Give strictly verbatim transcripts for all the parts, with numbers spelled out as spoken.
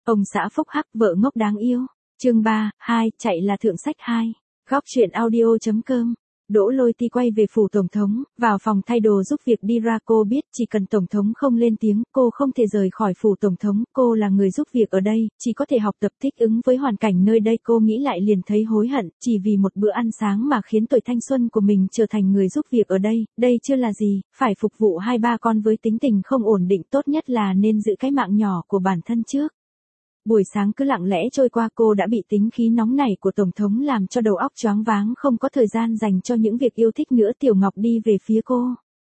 Ông xã phúc hắc vợ ngốc đáng yêu. Chương ba, hai, chạy là thượng sách hai. Góc truyện audio chấm com. Đỗ Lôi Ti quay về phủ tổng thống, vào phòng thay đồ giúp việc đi ra. Cô biết chỉ cần tổng thống không lên tiếng, cô không thể rời khỏi phủ tổng thống. Cô là người giúp việc ở đây, chỉ có thể học tập thích ứng với hoàn cảnh nơi đây. Cô nghĩ lại liền thấy hối hận, chỉ vì một bữa ăn sáng mà khiến tuổi thanh xuân của mình trở thành người giúp việc ở đây. Đây chưa là gì, phải phục vụ hai ba con với tính tình không ổn định, tốt nhất là nên giữ cái mạng nhỏ của bản thân trước. Buổi sáng cứ lặng lẽ trôi qua, cô đã bị tính khí nóng nảy của tổng thống làm cho đầu óc choáng váng, không có thời gian dành cho những việc yêu thích nữa. Tiểu Ngọc đi về phía cô.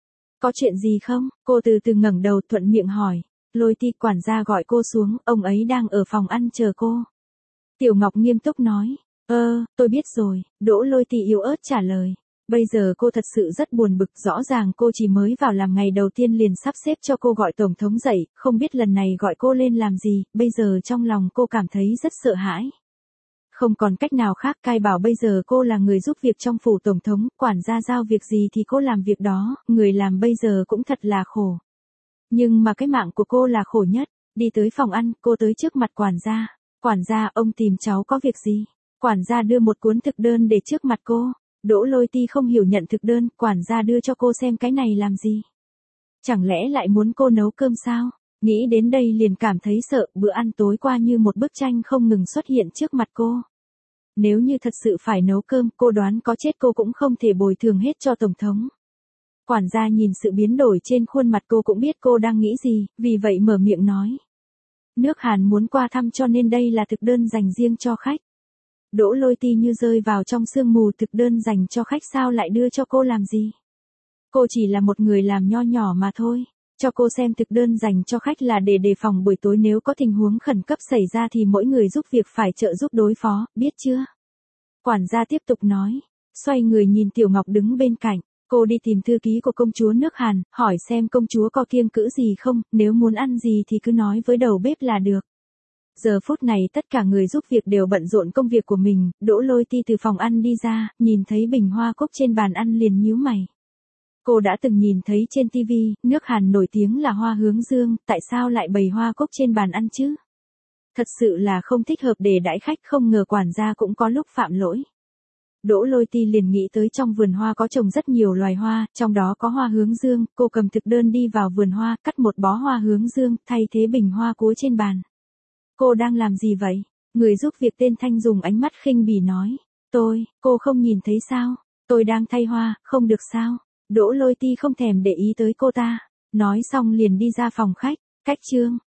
Có chuyện gì không? Cô từ từ ngẩng đầu thuận miệng hỏi. Lôi Ti, quản gia gọi cô xuống, ông ấy đang ở phòng ăn chờ cô. Tiểu Ngọc nghiêm túc nói. Ơ, tôi biết rồi, Đỗ Lôi Ti yếu ớt trả lời. Bây giờ cô thật sự rất buồn bực, rõ ràng cô chỉ mới vào làm ngày đầu tiên liền sắp xếp cho cô gọi tổng thống dậy, không biết lần này gọi cô lên làm gì, bây giờ trong lòng cô cảm thấy rất sợ hãi. Không còn cách nào khác, cai bảo bây giờ cô là người giúp việc trong phủ tổng thống, quản gia giao việc gì thì cô làm việc đó, người làm bây giờ cũng thật là khổ. Nhưng mà cái mạng của cô là khổ nhất. Đi tới phòng ăn, cô tới trước mặt quản gia. Quản gia, ông tìm cháu có việc gì? Quản gia đưa một cuốn thực đơn để trước mặt cô. Đỗ Lôi Ti không hiểu nhận thực đơn, quản gia đưa cho cô xem cái này làm gì. Chẳng lẽ lại muốn cô nấu cơm sao? Nghĩ đến đây liền cảm thấy sợ, bữa ăn tối qua như một bức tranh không ngừng xuất hiện trước mặt cô. Nếu như thật sự phải nấu cơm, cô đoán có chết cô cũng không thể bồi thường hết cho tổng thống. Quản gia nhìn sự biến đổi trên khuôn mặt cô cũng biết cô đang nghĩ gì, vì vậy mở miệng nói. Nước Hàn muốn qua thăm cho nên đây là thực đơn dành riêng cho khách. Đỗ Lôi Ti như rơi vào trong sương mù, thực đơn dành cho khách sao lại đưa cho cô làm gì? Cô chỉ là một người làm nho nhỏ mà thôi. Cho cô xem thực đơn dành cho khách là để đề phòng buổi tối nếu có tình huống khẩn cấp xảy ra thì mỗi người giúp việc phải trợ giúp đối phó, biết chưa? Quản gia tiếp tục nói. Xoay người nhìn Tiểu Ngọc đứng bên cạnh. Cô đi tìm thư ký của công chúa nước Hàn, hỏi xem công chúa có kiêng cữ gì không, nếu muốn ăn gì thì cứ nói với đầu bếp là được. Giờ phút này tất cả người giúp việc đều bận rộn công việc của mình. Đỗ Lôi Ti từ phòng ăn đi ra, nhìn thấy bình hoa cúc trên bàn ăn liền nhíu mày. Cô đã từng nhìn thấy trên tivi, nước Hàn nổi tiếng là hoa hướng dương, tại sao lại bày hoa cúc trên bàn ăn chứ? Thật sự là không thích hợp để đãi khách, không ngờ quản gia cũng có lúc phạm lỗi. Đỗ Lôi Ti liền nghĩ tới trong vườn hoa có trồng rất nhiều loài hoa, trong đó có hoa hướng dương. Cô cầm thực đơn đi vào vườn hoa, cắt một bó hoa hướng dương, thay thế bình hoa cúa trên bàn. Cô đang làm gì vậy? Người giúp việc tên Thanh dùng ánh mắt khinh bỉ nói. Tôi, cô không nhìn thấy sao? Tôi đang thay hoa, không được sao? Đỗ Lôi Ti không thèm để ý tới cô ta. Nói xong liền đi ra phòng khách. Cách chương.